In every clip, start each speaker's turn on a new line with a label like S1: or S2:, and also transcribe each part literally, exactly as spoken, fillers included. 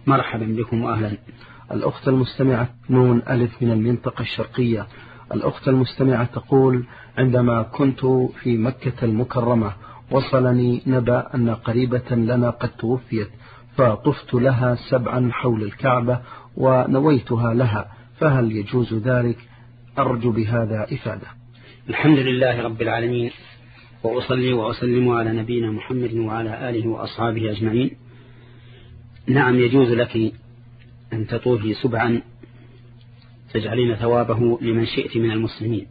S1: مرحبا بكم وأهلا.
S2: الأخت المستمعة نون ألف من المنطقة الشرقية. الأخت المستمعة تقول: عندما كنت في مكة المكرمة وصلني نبأ أن قريبة لنا قد توفيت، فطفت لها سبعا حول الكعبة ونويتها لها، فهل يجوز ذلك؟ أرجو بهذا إفادة.
S1: الحمد لله رب العالمين، وأصلي وأسلم على نبينا محمد وعلى آله وأصحابه أجمعين. نعم، يجوز لك أن تطوفي سبعا تجعلين ثوابه لمن شئت من المسلمين.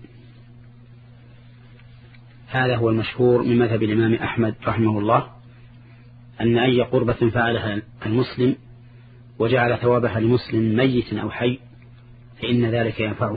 S1: هذا هو المشهور من مذهب الإمام أحمد رحمه الله، أن أي قربة فعلها المسلم وجعل ثوابها لمسلم ميت أو حي فإن ذلك ينفعه،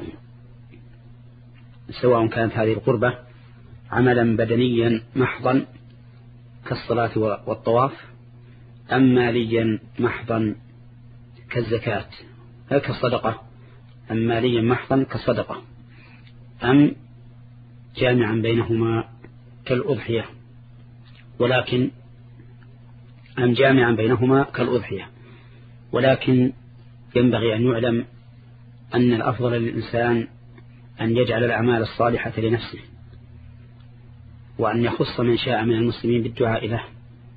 S1: سواء كانت هذه القربة عملا بدنيا محضا كالصلاة والطواف، أم ماليا محضا كالزكاة كالصدقة، أم ماليا محضا كالصدقة، أم جامعا بينهما كالأضحية، ولكن أم جامعا بينهما كالأضحية ولكن ينبغي أن يعلم أن الأفضل للإنسان أن يجعل الأعمال الصالحة لنفسه، وأن يخص من شاء من المسلمين بالدعاء له،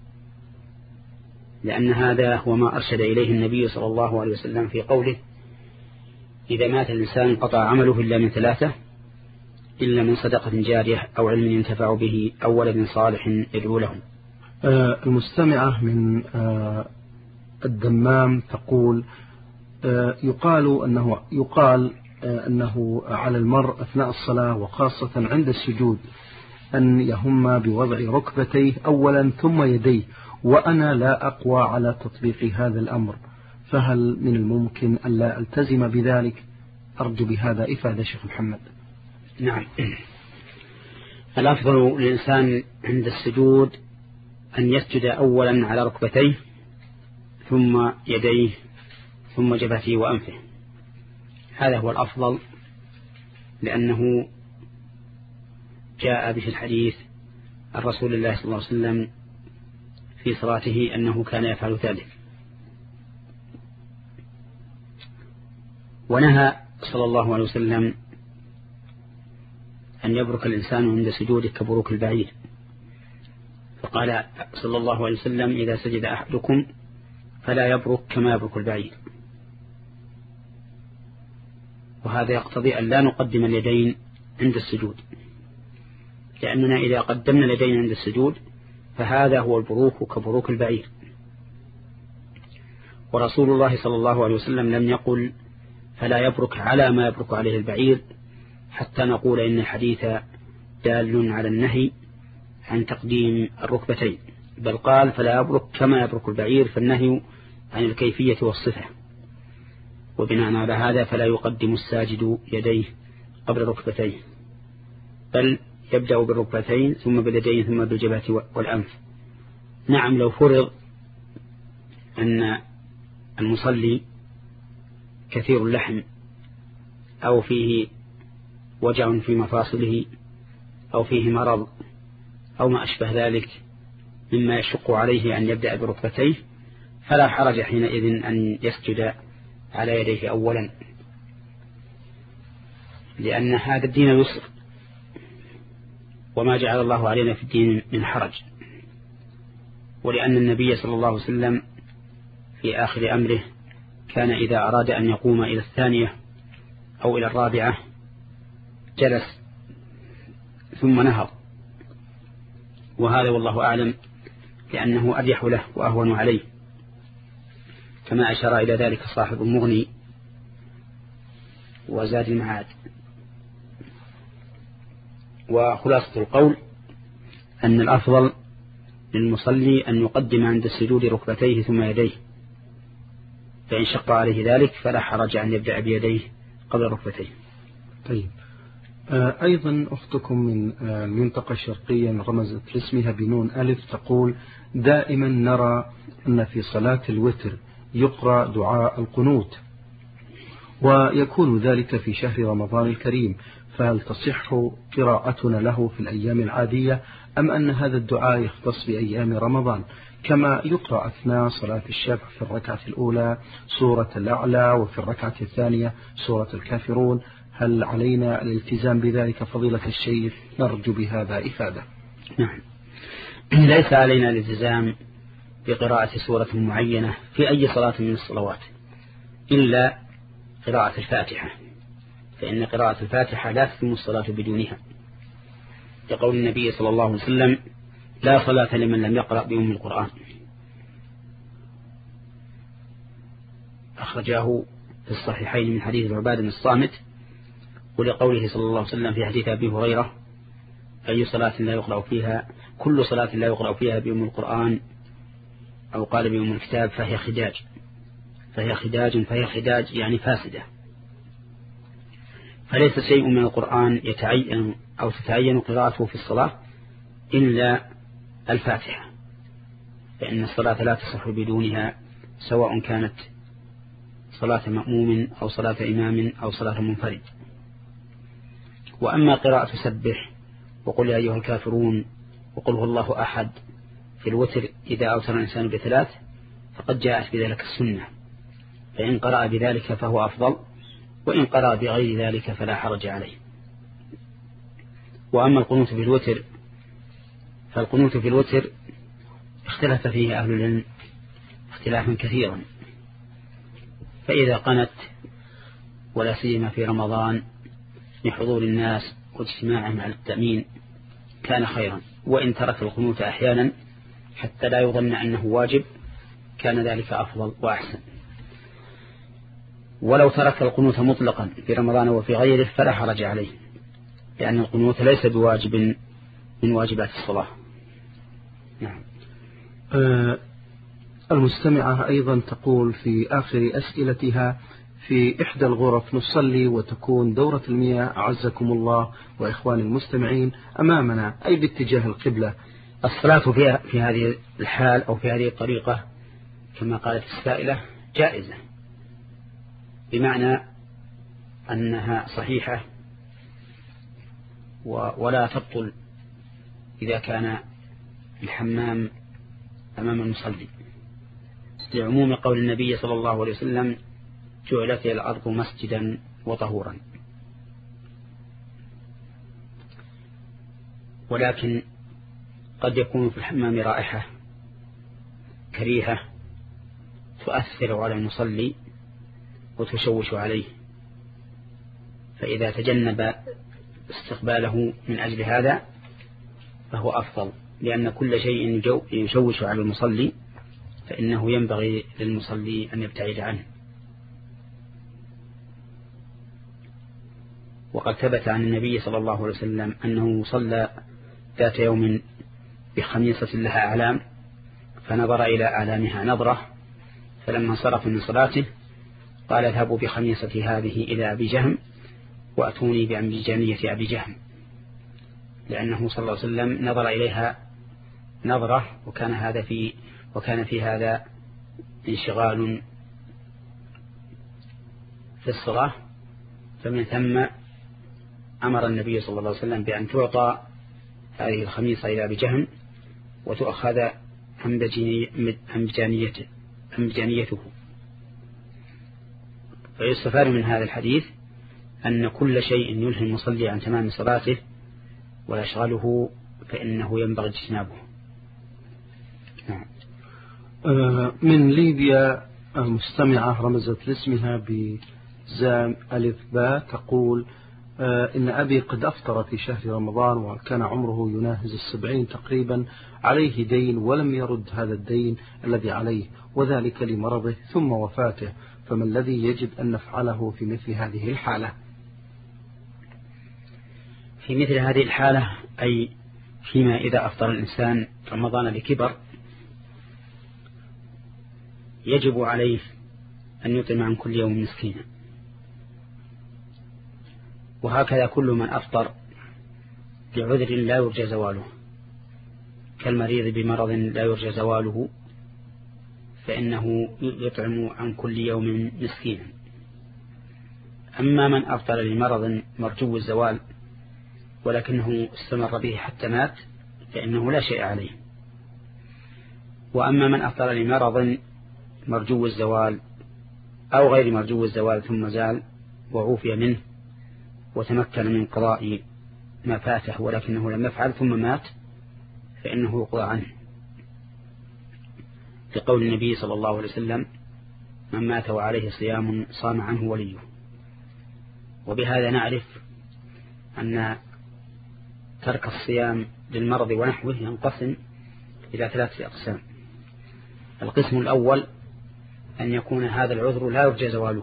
S1: لأن هذا هو ما أرشد إليه النبي صلى الله عليه وسلم في قوله: إذا مات الإنسان قطع عمله إلا من ثلاثة، إلا من صدقة جارية أو علم ينتفع به أو ولد صالح يدعو له.
S2: آه المستمعة من آه الدمام تقول: آه يقال أنه يقال آه أنه على المرء أثناء الصلاة وخاصة عند السجود أن يهم بوضع ركبتيه أولا ثم يديه، وأنا لا أقوى على تطبيق هذا الأمر، فهل من الممكن أن لا ألتزم بذلك؟ أرجو بهذا إفادة شيخ محمد.
S1: نعم، الأفضل للإنسان عند السجود أن يسجد أولا على ركبتيه ثم يديه ثم جبهته وأنفه، هذا هو الأفضل، لأنه جاء به الحديث عن رسول الله صلى الله عليه وسلم في صلاته أنه كان يفعل ذلك. ونهى صلى الله عليه وسلم أن يبرك الإنسان عند سجوده كبروك البعير، فقال صلى الله عليه وسلم: إذا سجد أحدكم فلا يبرك كما يبرك البعير. وهذا يقتضي أن لا نقدم اليدين عند السجود، لأننا إذا قدمنا اليدين عند السجود فهذا هو البروك كبروك البعير. ورسول الله صلى الله عليه وسلم لم يقل فلا يبرك على ما يبرك عليه البعير حتى نقول إن الحديث دال على النهي عن تقديم الركبتين، بل قال فلا يبرك كما يبرك البعير، فالنهي عن الكيفية والصفة. وبناء على هذا فلا يقدم الساجد يديه قبل ركبتيه، بل يبدأ بالركبتين ثم باليدين ثم بالجبهة والأنف. نعم، لو فرض أن المصلي كثير اللحم أو فيه وجع في مفاصله أو فيه مرض أو ما أشبه ذلك مما يشق عليه أن يبدأ بركبتيه، فلا حرج حينئذ أن يسجد على يديه أولا، لأن هذا الدين يسر، وما جعل الله علينا في الدين من حرج، ولأن النبي صلى الله عليه وسلم في آخر أمره كان إذا أراد أن يقوم إلى الثانية أو إلى الرابعة جلس ثم نهض، وهذا والله أعلم لأنه أريح له وأهون عليه، كما أشار إلى ذلك صاحب المغني وزاد المعاد. وخلاصة القول أن الأفضل للمصلي أن يقدم عند السجود ركبتيه ثم يديه، فإن شق عليه ذلك فلا حرج أن يبدأ بيديه قبل ركبتيه.
S2: طيب، آه أيضا أختكم من آه المنطقة الشرقية رمزت لاسمها بنون ألف تقول: دائما نرى أن في صلاة الوتر يقرأ دعاء القنوت، ويكون ذلك في شهر رمضان الكريم، فهل تصح قراءتنا له في الأيام العادية أم أن هذا الدعاء يختص بأيام رمضان؟ كما يقرأ أثناء صلاة الشفع في الركعة الأولى سورة الأعلى وفي الركعة الثانية سورة الكافرون. هل علينا الالتزام بذلك فضيلة الشيخ؟ نرجو بهذا إفادة.
S1: نعم، ليس علينا الالتزام بقراءة سورة معينة في أي صلاة من الصلوات إلا قراءة الفاتحة، فإن قراءة الفاتحة لا تتم الصلاة بدونها، لقول النبي صلى الله عليه وسلم: لا صلاة لمن لم يقرأ بأم القرآن. أخرجاه في الصحيحين من حديث عبادة بن الصامت، ولقوله صلى الله عليه وسلم في حديث أبي هريرة: أي صلاة لا يقرأ فيها كل صلاة لا يقرأ فيها بأم القرآن أو قال بأم الكتاب فهي خداج فهي خداج فهي خداج يعني فاسدة. فليس شيء من القرآن يتعين أو تتعين قراءته في الصلاة إلا الفاتحة، فإن الصلاة لا تصح بدونها، سواء كانت صلاة مأموم أو صلاة إمام أو صلاة منفرد. وأما قراءة سبح وقل يا أيها الكافرون وقل هو الله أحد في الوتر إذا أوتر الإنسان بثلاث فقد جاءت بذلك السنة، فإن قرأ بذلك فهو أفضل، وإن قرأ بغير ذلك فلا حرج عليه. وأما القنوت في الوتر فالقنوت في الوتر اختلف فيه أهل العلم اختلافا كثيرا، فإذا قنت ولا سيما في رمضان لحضور الناس واجتماعهم على التأمين كان خيرا، وإن ترك القنوت أحيانا حتى لا يظن أنه واجب كان ذلك أفضل وأحسن. ولو ترك القنوت مطلقا في رمضان وفي غيره فلا حرج عليه، لأن القنوت ليس بواجب من واجبات الصلاة. نعم.
S2: أه المستمعة أيضا تقول في آخر أسئلتها: في إحدى الغرف نصلي وتكون دورة المياه أعزكم الله وإخواني المستمعين أمامنا أي باتجاه القبلة،
S1: الصلاة في, في هذه الحال أو في هذه الطريقة كما قالت السائلة جائزة، بمعنى أنها صحيحة ولا تبطل إذا كان الحمام أمام المصلي، لعموم قول النبي صلى الله عليه وسلم: جعلت الأرض مسجدا وطهورا. ولكن قد يكون في الحمام رائحة كريهة تؤثر على المصلي وتشوش عليه، فإذا تجنب استقباله من أجل هذا فهو أفضل، لأن كل شيء يشوش على المصلي فإنه ينبغي للمصلي أن يبتعد عنه. وقد ثبت عن النبي صلى الله عليه وسلم أنه صلى ذات يوم بخميصة لها أعلام فنظر إلى أعلامها نظرة، فلما انصرف من صلاته قال: اذهبوا بخميصة هذه إلى أبي جهم وأتوني بأمجانية أبي جهم، لأنه صلى الله عليه وسلم نظر إليها نظرة وكان هذا في وكان في هذا انشغال في الصلاة، فمن ثم أمر النبي صلى الله عليه وسلم بأن تعطى هذه الخميصة إلى أبي جهم وتؤخذ أمجانيته أمجانيته. فيستفاد من هذا الحديث أن كل شيء يلهي المصلي عن تمام صلاته ويشغله فإنه ينبغي اجتنابه. نعم.
S2: من ليبيا مستمعة رمزت لاسمها بزام ألف باء تقول: إن أبي قد أفطر في شهر رمضان وكان عمره يناهز السبعين تقريبا، عليه دين ولم يرد هذا الدين الذي عليه، وذلك لمرضه ثم وفاته، فما الذي يجب أن نفعله في مثل هذه الحالة؟
S1: في مثل هذه الحالة أي فيما إذا أفطر الإنسان رمضان بكبر يجب عليه أن يطعم عن كل يوم مسكينا، وهكذا كل من أفطر بعذر لا يرجى زواله كالمريض بمرض لا يرجى زواله فإنه يطعم عن كل يوم مسكينا. أما من أفطر لمرض مرجو الزوال ولكنه استمر به حتى مات فإنه لا شيء عليه. وأما من أفطر لمرض مرجو الزوال أو غير مرجو الزوال ثم زال وعوفي منه وتمكن من قضاء ما فاته ولكنه لم يفعل ثم مات فإنه يقضى عنه، لقول النبي صلى الله عليه وسلم: من مات وعليه صيام صام عنه وليه. وبهذا نعرف أن ترك الصيام للمرض ونحوه ينقسم إلى ثلاثة أقسام. القسم الأول أن يكون هذا العذر لا يرجى زواله،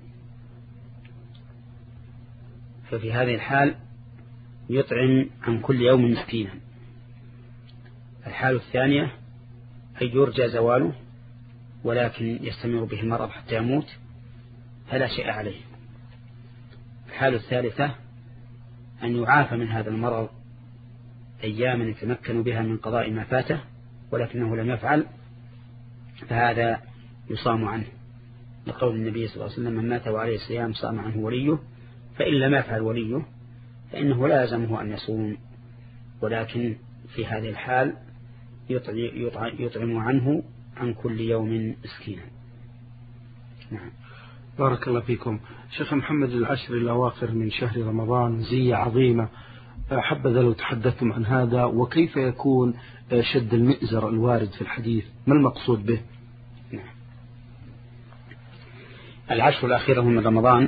S1: ففي هذه الحال يطعم عن كل يوم مسكينا. الحال الثانية أن يرجى زواله ولكن يستمر به المرض حتى يموت فلا شيء عليه. الحال الثالثة أن يعافى من هذا المرض أياما يتمكن بها من قضاء ما فاته ولكنه لم يفعل، فهذا يصام عنه، لقول النبي صلى الله عليه وسلم: من مات وعليه صيام صام عنه وليه، فإن لم يفعل وليه فإنه لا يلزمه أن يصوم، ولكن في هذه الحال يطعم عنه عن كل يوم مسكينا. نعم.
S2: بارك الله فيكم. شيخ محمد، العشر الأواخر من شهر رمضان مزية عظيمة، حبذا لو تحدثتم عن هذا، وكيف يكون شد المئزر الوارد في الحديث، ما المقصود به؟
S1: نعم. العشر الأخيرة من رمضان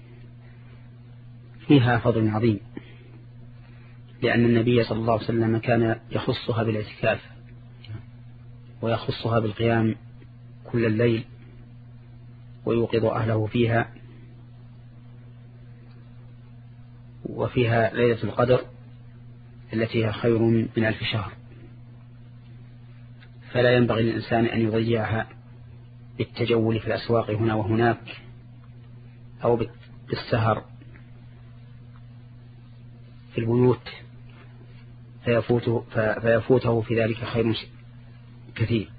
S1: فيها فضل عظيم، لأن النبي صلى الله عليه وسلم كان يخصها بالاعتكاف ويخصها بالقيام كل الليل ويوقظ أهله فيها، وفيها ليلة القدر التي هي خير من ألف شهر، فلا ينبغي للإنسان أن يضيعها بالتجول في الأسواق هنا وهناك أو بالسهر في البيوت فيفوته, فيفوته في ذلك خير كثير.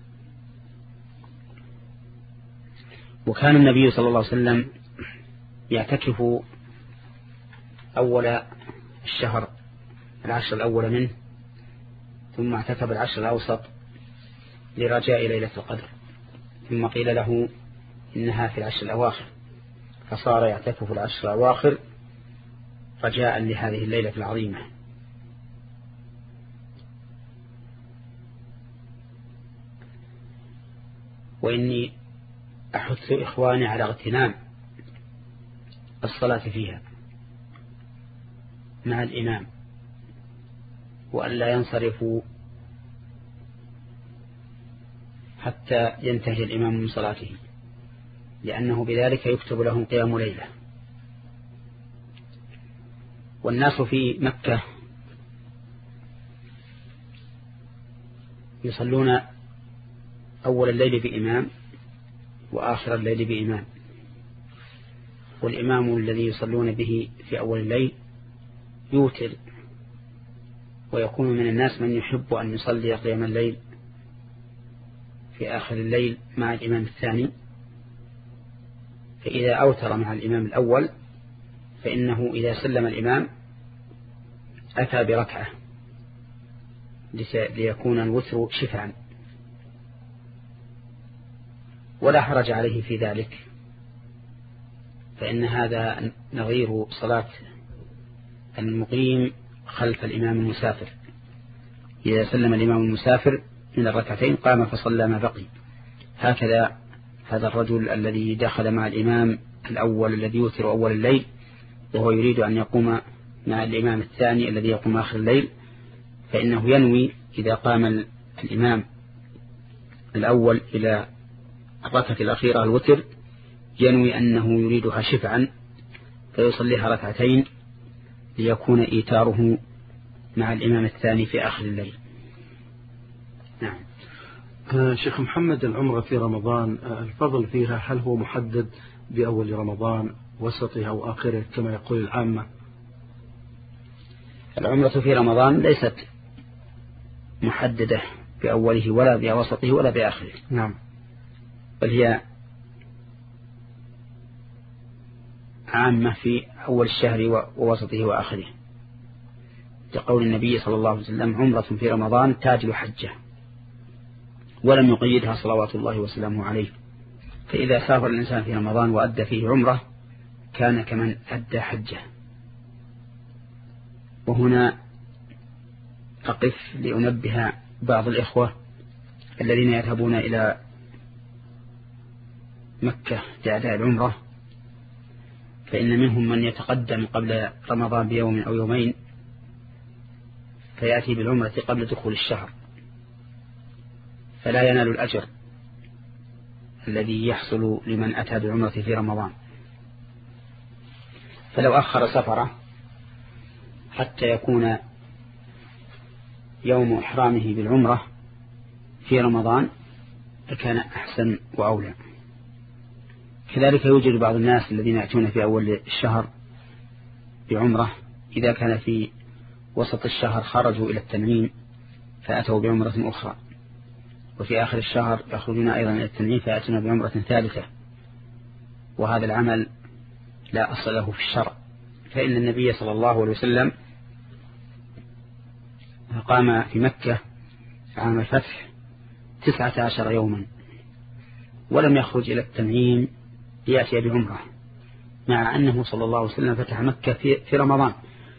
S1: وكان النبي صلى الله عليه وسلم يعتكف أول الشهر العشر الأول منه، ثم اعتكف العشر الأوسط لرجاء ليلة القدر، ثم قيل له إنها في العشر الأواخر، فصار يعتكف العشر الأواخر رجاء لهذه الليلة العظيمة. وإني أحث إخواني على اغتنام الصلاة فيها مع الإمام، وأن لا ينصرفوا حتى ينتهي الإمام من صلاته، لأنه بذلك يكتب لهم قيام ليلة. والناس في مكة يصلون أول الليل بإمام وآخر الليل بإمام، والإمام الذي يصلون به في أول الليل يوتر، ويكون من الناس من يحب أن يصلي قيام الليل في آخر الليل مع الإمام الثاني، فإذا أوتر مع الإمام الأول فإنه إذا سلم الإمام أتى بركعة ليكون الوتر شفعا، ولا حرج عليه في ذلك، فإن هذا نظير صلاة المقيم خلف الإمام المسافر. إذا سلم الإمام المسافر من الركعتين قام فصلى ما بقي. هكذا هذا الرجل الذي دخل مع الإمام الأول الذي يوتر أول الليل وهو يريد أن يقوم مع الإمام الثاني الذي يقوم آخر الليل، فإنه ينوي إذا قام الإمام الأول إلى الركعة الأخيرة الوتر ينوي أنه يريدها شفعا فيصليها ركعتين ليكون إيتاره مع الإمام الثاني في آخر الليل. نعم.
S2: شيخ محمد، العمرة في رمضان الفضل فيها هل هو محدد بأول رمضان وسطه أو آخره كما يقول العامة؟
S1: العمرة في رمضان ليست محددة بأوله ولا بوسطه ولا بآخره.
S2: نعم.
S1: بل هي عامة في أول الشهر ووسطه وآخره، لقول النبي صلى الله عليه وسلم: عمرة في رمضان تاج حجة. ولم يقيدها صلوات الله وسلامه عليه. فإذا سافر الإنسان في رمضان وأدى فيه عمره كان كمن أدى حجه. وهنا أقف لأنبه بعض الإخوة الذين يذهبون إلى مكة لأداء العمرة، فإن منهم من يتقدم قبل رمضان بيوم أو يومين فيأتي بالعمرة قبل دخول الشهر، فلا ينال الأجر الذي يحصل لمن أتى بالعمرة في رمضان. فلو أخر سفره حتى يكون يوم إحرامه بالعمرة في رمضان فكان أحسن وأولى. كذلك يوجد بعض الناس الذين يأتون في أول الشهر بعمرة، إذا كان في وسط الشهر خرجوا إلى التنعيم فأتوا بعمرة أخرى، وفي آخر الشهر يخرجون أيضا إلى التنعيم فيأتون بعمرة ثالثة، وهذا العمل لا أصل له في الشرع. فإن النبي صلى الله عليه وسلم قام في مكة عام الفتح تسعة عشر يوما ولم يخرج إلى التنعيم ليأتي بعمرة، مع أنه صلى الله عليه وسلم فتح مكة في, في رمضان،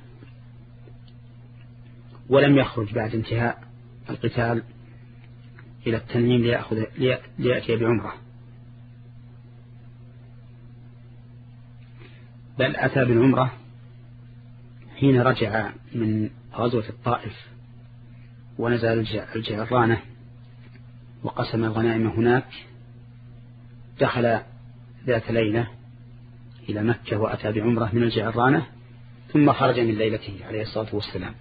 S1: ولم يخرج بعد انتهاء القتال إلى التنعيم ليأخذ ليأتي بعمرة، بل أتى بالعمرة حين رجع من غزوة الطائف ونزل الجعرانة وقسم الغنائم هناك، دخل ذات ليلة إلى مكة وأتى بعمرة من الجعرانة ثم خرج من ليلته عليه الصلاة والسلام.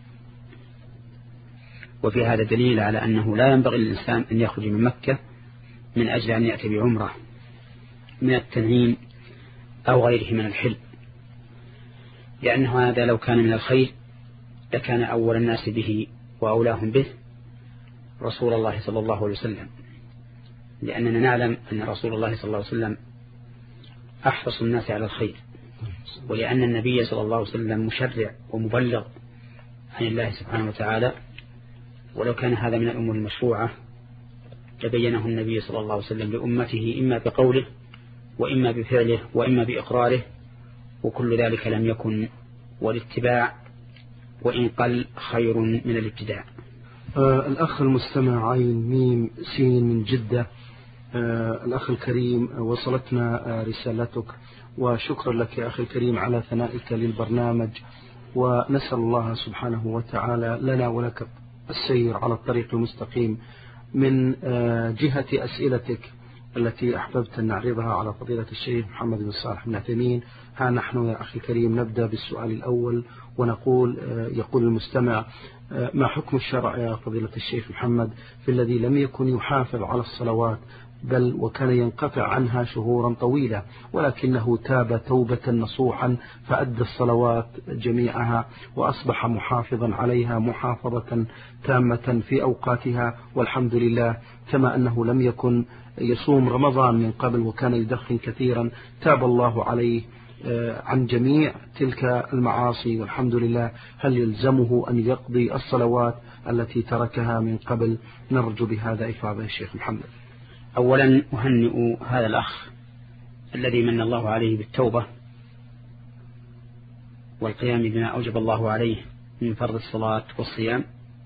S1: وفي هذا دليل على أنه لا ينبغي للإنسان أن يخرج من مكة من أجل أن يأتي بعمرة من التنعيم أو غيره من الحل، لأن هذا لو كان من الخير لكان أول الناس به وأولاهم به رسول الله صلى الله عليه وسلم، لأننا نعلم أن رسول الله صلى الله عليه وسلم أحرص الناس على الخير، ولأن النبي صلى الله عليه وسلم مشرع ومبلغ عن الله سبحانه وتعالى، ولو كان هذا من الأمور المشروعة لبينه النبي صلى الله عليه وسلم لأمته إما بقوله وإما بفعله وإما بإقراره، وكل ذلك لم يكن، والاتباع وإن قل خير من الابتداع.
S2: آه الأخ المستمع عين ميم سين من جدة، آه الأخ الكريم وصلتنا آه رسالتك، وشكرا لك يا أخي الكريم على ثنائك للبرنامج، ونسأل الله سبحانه وتعالى لنا ولك السير على الطريق المستقيم. من آه جهة أسئلتك التي أحببت أن نعرضها على فضيلة الشيخ محمد بن صالح بن عثيمين، ها نحن يا أخي الكريم نبدأ بالسؤال الأول ونقول آه يقول المستمع: آه ما حكم الشرع يا فضيلة الشيخ محمد في الذي لم يكن يحافظ على الصلوات بل وكان ينقطع عنها شهورا طويلة، ولكنه تاب توبة نصوحا فأدى الصلوات جميعها وأصبح محافظا عليها محافظة تامة في أوقاتها والحمد لله، كما أنه لم يكن يصوم رمضان من قبل وكان يدخن كثيرا، تاب الله عليه عن جميع تلك المعاصي والحمد لله، هل يلزمه أن يقضي الصلوات التي تركها من قبل؟ نرجو بهذا إفاضة الشيخ محمد.
S1: أولا أهنئ هذا الأخ الذي من الله عليه بالتوبة والقيام بما أوجب الله عليه من فرض الصلاة والصيام،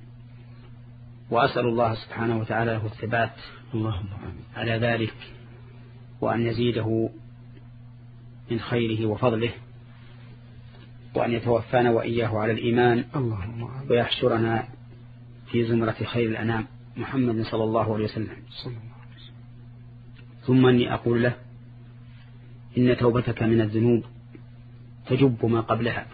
S1: وأسأل الله سبحانه وتعالى له الثبات
S2: اللهم
S1: على ذلك، وأن يزيده من خيره وفضله، وأن يتوفانا وإياه على الإيمان،
S2: اللهم
S1: ويحشرنا في زمرة خير الأنام محمد صلى الله عليه وسلم. ثم أني أقول له: إن توبتك من الذنوب تجب ما قبلها،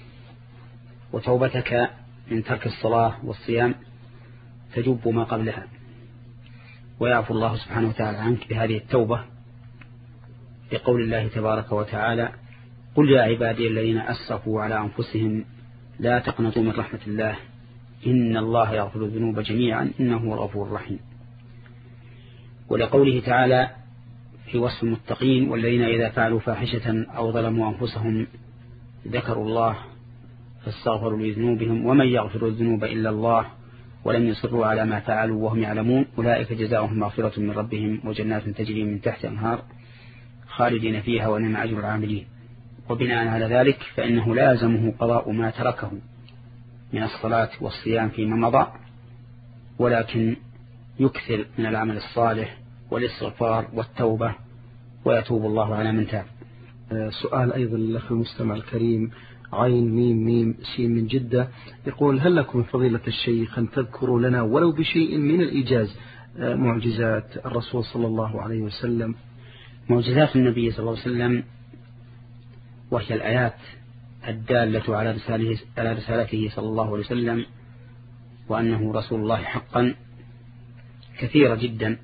S1: وتوبتك من ترك الصلاة والصيام تجب ما قبلها، ويعفو الله سبحانه وتعالى عنك بهذه التوبة، لقول الله تبارك وتعالى: قل يا عبادي الذين أسرفوا على أنفسهم لا تقنطوا من رحمة الله إن الله يغفر الذنوب جميعا إنه هو الغفور الرحيم. ولقوله تعالى في وصف المتقين: والذين إذا فعلوا فاحشة أو ظلموا أنفسهم ذكروا الله فاستغفروا لذنوبهم ومن يغفر الذنوب إلا الله ولم يصروا على ما فعلوا وهم يعلمون أولئك جزاؤهم مغفرة من ربهم وجنات تجري من تحت أنهار خالدين فيها ونعم أجر العاملين. وبناء على ذلك فإنه لازمه قضاء ما تركه من الصلاة والصيام فيما مضى، ولكن يكثر من العمل الصالح والاستغفار والتوبة ويتوب الله على من تاب.
S2: سؤال أيضا للأخ المستمع الكريم عين ميم ميم سين من جدة، يقول: هل لكم من فضيلة الشيخ أن تذكروا لنا ولو بشيء من الإيجاز معجزات الرسول صلى الله عليه وسلم؟
S1: معجزات النبي صلى الله عليه وسلم وهي الآيات الدالة على رسالته, على رسالته صلى الله عليه وسلم وأنه رسول الله حقا كثيرة جدا،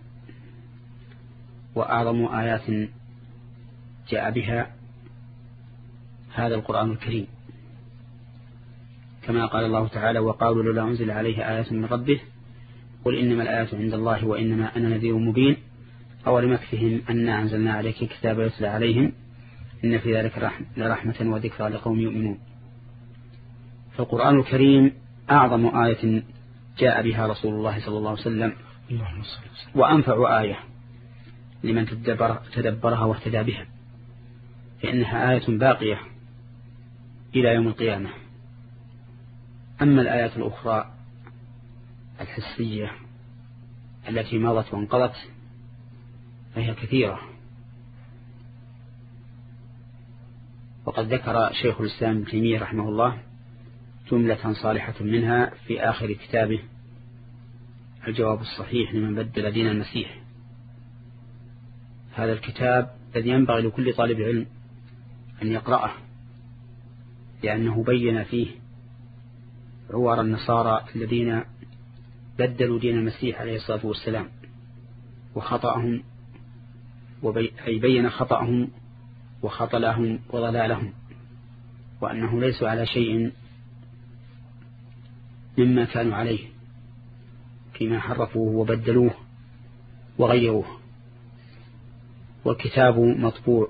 S1: وأعظم آيات جاء بها هذا القرآن الكريم، كما قال الله تعالى: وقالوا لولا أنزل عليه آيات من ربه قل إنما الآيات عند الله وإنما أنا نذير مبين أولم يكفهم أنا أنزلنا عليك كتابا يتلى عليهم إن في ذلك لرحمة وذكرى لقوم يؤمنون. فالقرآن الكريم أعظم آية جاء بها رسول الله صلى الله عليه وسلم، وأنفع آية لمن تدبر تدبرها واهتدى بها، فإنها آية باقية إلى يوم القيامة. أما الآيات الأخرى الحسية التي مضت وانقضت فهي كثيرة، وقد ذكر شيخ الإسلام ابن تيمية رحمه الله جملة صالحة منها في آخر كتابه الجواب الصحيح لمن بدل دين المسيح. هذا الكتاب الذي ينبغي لكل طالب علم أن يقرأه، لأنه بين فيه عوار النصارى الذين بدلوا دين المسيح عليه الصلاة والسلام وخطأهم، أي بين خطأهم وخطلهم وضلالهم، وأنه ليسوا على شيء مما كانوا عليه فيما حرفوه وبدلوه وغيروه. والكتاب مطبوع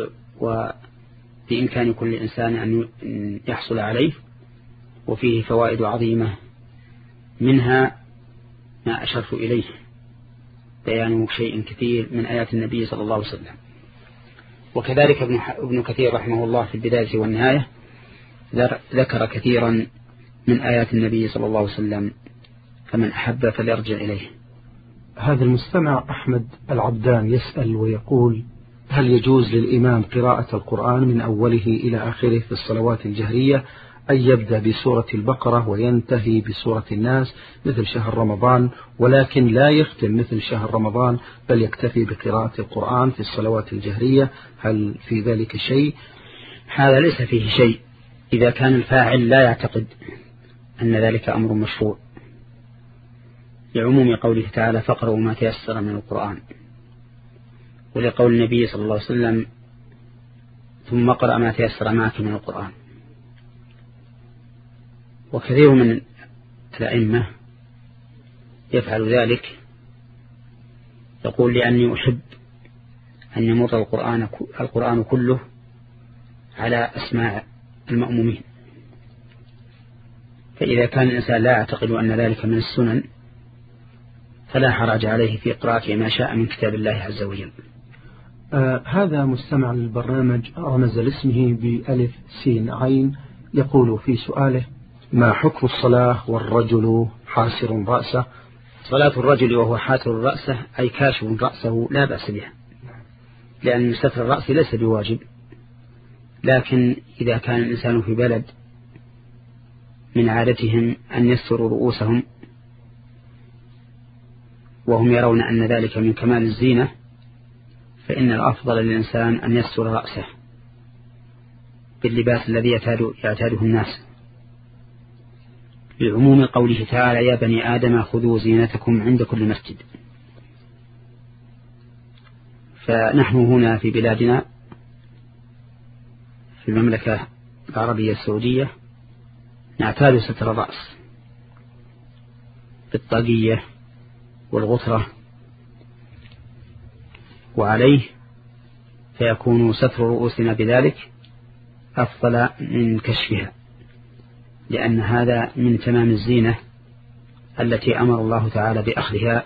S1: وبإمكان كل إنسان أن يحصل عليه، وفيه فوائد عظيمة، منها ما أشرت إليه بيان شيء كثير من آيات النبي صلى الله عليه وسلم. وكذلك ابن كثير رحمه الله في البداية والنهاية ذكر كثيرا من آيات النبي صلى الله عليه وسلم، فمن أحب فليرجع إليه.
S2: هذا المستمع أحمد العبدان يسأل ويقول: هل يجوز للإمام قراءة القرآن من أوله إلى آخره في الصلوات الجهرية، أن يبدأ بسورة البقرة وينتهي بسورة الناس مثل شهر رمضان، ولكن لا يختم مثل شهر رمضان بل يكتفي بقراءة القرآن في الصلوات الجهرية؟ هل في ذلك شيء؟
S1: هذا ليس فيه شيء إذا كان الفاعل لا يعتقد أن ذلك أمر مشروع، لعموم قوله تعالى: فاقرأوا ما تيسر من القرآن، ولقول النبي صلى الله عليه وسلم: ثم اقرأ ما تيسر معك من القرآن. وكثير من الأئمة يفعل ذلك، يقول: لأني أحب أن يمر القرآن, القرآن كله على أسماع المأمومين. فإذا كان الإنسان لا يعتقد أن ذلك من السنن فلا حرج عليه في قراءة ما شاء من كتاب الله عز وجل.
S2: آه هذا مستمع للبرنامج رمز لاسمه بألف سين عين، يقول في سؤاله: ما حكم الصلاة والرجل حاسر رأسه؟
S1: صلاة الرجل وهو حاسر رأسه أي كاشف رأسه لا بأس بها، لأن ستر الرأس ليس بواجب، لكن إذا كان الإنسان في بلد من عادتهم أن يستروا رؤوسهم وهم يرون أن ذلك من كمال الزينة، فإن الأفضل للإنسان أن يستر رأسه باللباس الذي يعتاده الناس، لعموم قوله تعالى: يا بني آدم خذوا زينتكم عند كل مسجد. فنحن هنا في بلادنا في المملكة العربية السعودية نعتاد ستر الرأس بالطاقية والغطرة وعليه، فيكون ستر رؤوسنا بذلك أفضل من كشفها، لأن هذا من تمام الزينة التي أمر الله تعالى بأخذها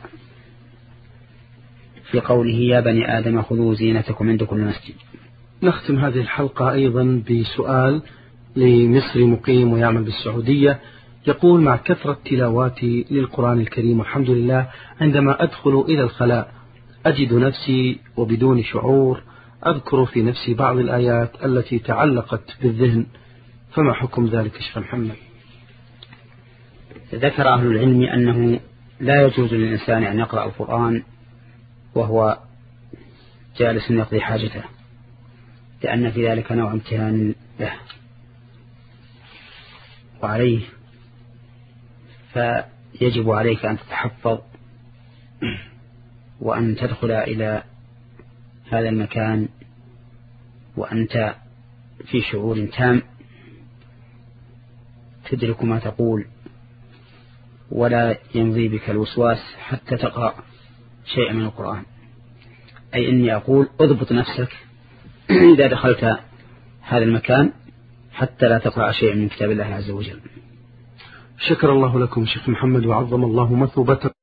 S1: في قوله يا بني آدم خذوا زينتكم عند كل مسجد.
S2: نختم هذه الحلقة أيضا بسؤال لمصري مقيم ويعمل بالسعودية، يقول: مع كثرة تلاواتي للقرآن الكريم والحمد لله عندما أدخل إلى الخلاء أجد نفسي وبدون شعور أذكر في نفسي بعض الآيات التي تعلقت بالذهن، فما حكم ذلك شيخ محمد؟
S1: ذكر أهل العلم أنه لا يجوز للإنسان أن يقرأ القرآن وهو جالس يقضي حاجته، لأن في ذلك نوع امتهان له وعليه، فيجب عليك أن تتحفظ وأن تدخل إلى هذا المكان وأنت في شعور تام تدرك ما تقول ولا يمضي بك الوسواس حتى تقرأ شيء من القرآن. أي إني أقول اضبط نفسك إذا دخلت هذا المكان حتى لا تقرأ شيء من كتاب الله عز وجل.
S2: شكر الله لكم شيخ محمد وعظم الله مثوبتكم.